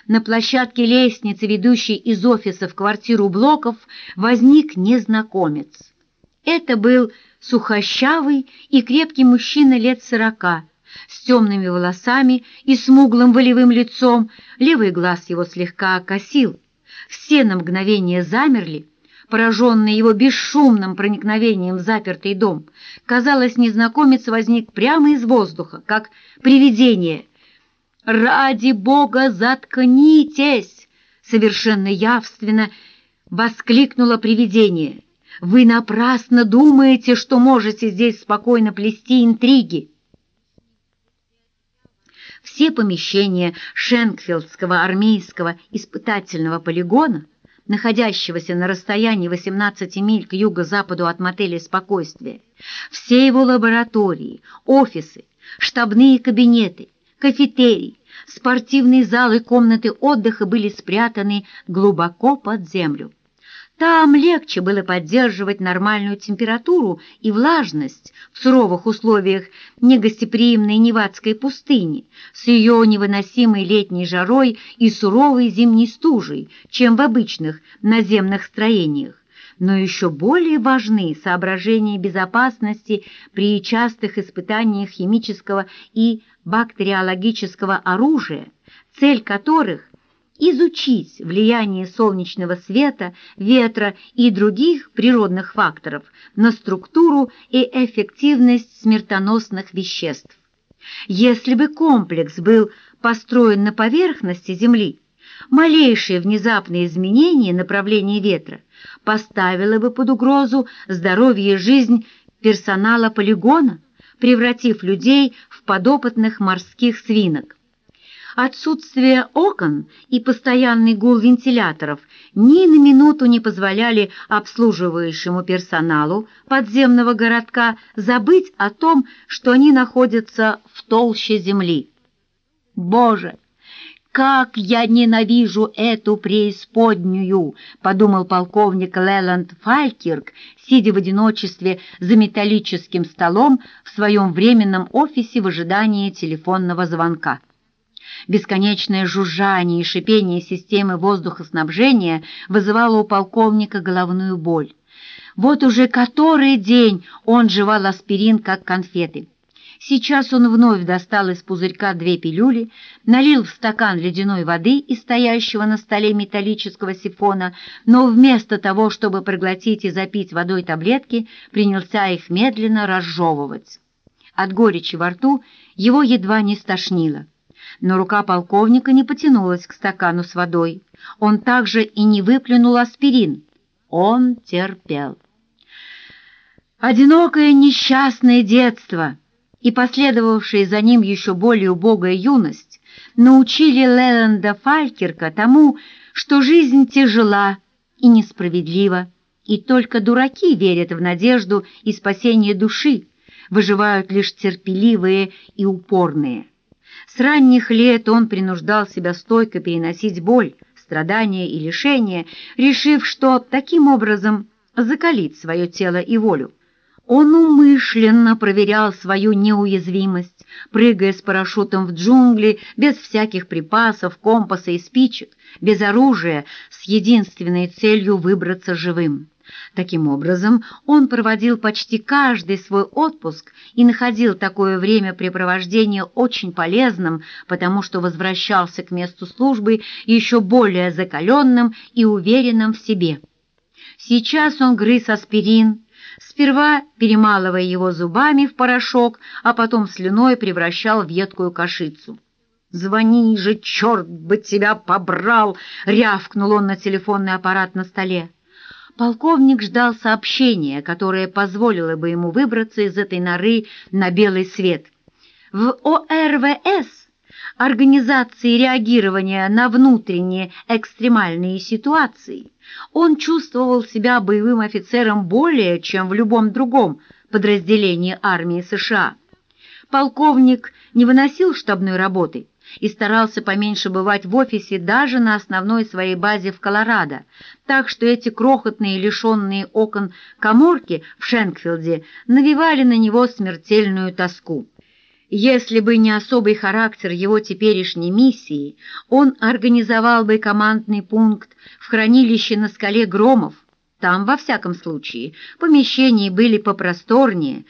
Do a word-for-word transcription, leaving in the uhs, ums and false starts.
На площадке лестницы, ведущей из офиса в квартиру Блоков, возник незнакомец. Это был сухощавый и крепкий мужчина лет сорока, с темными волосами и смуглым волевым лицом, левый глаз его слегка окосил. Все на мгновение замерли, пораженные его бесшумным проникновением в запертый дом. Казалось, незнакомец возник прямо из воздуха, как привидение. «Ради Бога, заткнитесь!» — совершенно явственно воскликнуло привидение. «Вы напрасно думаете, что можете здесь спокойно плести интриги!» Все помещения Шенкфилдского армейского испытательного полигона, находящегося на расстоянии восемнадцати миль к юго-западу от мотеля «Спокойствие», все его лаборатории, офисы, штабные кабинеты, кафетерий, спортивный зал и комнаты отдыха были спрятаны глубоко под землю. Там легче было поддерживать нормальную температуру и влажность в суровых условиях негостеприимной Невадской пустыни с ее невыносимой летней жарой и суровой зимней стужей, чем в обычных наземных строениях. Но еще более важны соображения безопасности при частых испытаниях химического и бактериологического оружия, цель которых – изучить влияние солнечного света, ветра и других природных факторов на структуру и эффективность смертоносных веществ. Если бы комплекс был построен на поверхности Земли, малейшее внезапное изменение направления ветра поставило бы под угрозу здоровье и жизнь персонала полигона, превратив людей в подопытных морских свинок. Отсутствие окон и постоянный гул вентиляторов ни на минуту не позволяли обслуживающему персоналу подземного городка забыть о том, что они находятся в толще земли. «Боже, как я ненавижу эту преисподнюю!» — подумал полковник Леланд Фалькирк, сидя в одиночестве за металлическим столом в своем временном офисе в ожидании телефонного звонка. Бесконечное жужжание и шипение системы воздухоснабжения вызывало у полковника головную боль. Вот уже который день он жевал аспирин, как конфеты. Сейчас он вновь достал из пузырька две пилюли, налил в стакан ледяной воды из стоящего на столе металлического сифона, но вместо того, чтобы проглотить и запить водой таблетки, принялся их медленно разжевывать. От горечи во рту его едва не стошнило. Но рука полковника не потянулась к стакану с водой. Он также и не выплюнул аспирин. Он терпел. Одинокое несчастное детство и последовавшая за ним еще более убогая юность научили Леланда Фалькирка тому, что жизнь тяжела и несправедлива, и только дураки верят в надежду и спасение души, выживают лишь терпеливые и упорные. С ранних лет он принуждал себя стойко переносить боль, страдания и лишения, решив, что таким образом закалит свое тело и волю. Он умышленно проверял свою неуязвимость, прыгая с парашютом в джунгли без всяких припасов, компаса и спичек, без оружия, с единственной целью выбраться живым. Таким образом, он проводил почти каждый свой отпуск и находил такое времяпрепровождение очень полезным, потому что возвращался к месту службы еще более закаленным и уверенным в себе. Сейчас он грыз аспирин, сперва перемалывая его зубами в порошок, а потом слюной превращал в едкую кашицу. «Звони же, черт бы тебя побрал!» — рявкнул он на телефонный аппарат на столе. Полковник ждал сообщения, которое позволило бы ему выбраться из этой норы на белый свет. В О Р В С, Организации реагирования на внутренние экстремальные ситуации, он чувствовал себя боевым офицером более, чем в любом другом подразделении армии США. Полковник не выносил штабной работы и старался поменьше бывать в офисе даже на основной своей базе в Колорадо, так что эти крохотные, лишенные окон каморки в Шенкфилде навевали на него смертельную тоску. Если бы не особый характер его теперешней миссии, он организовал бы командный пункт в хранилище на скале Громов. Там, во всяком случае, помещения были попросторнее,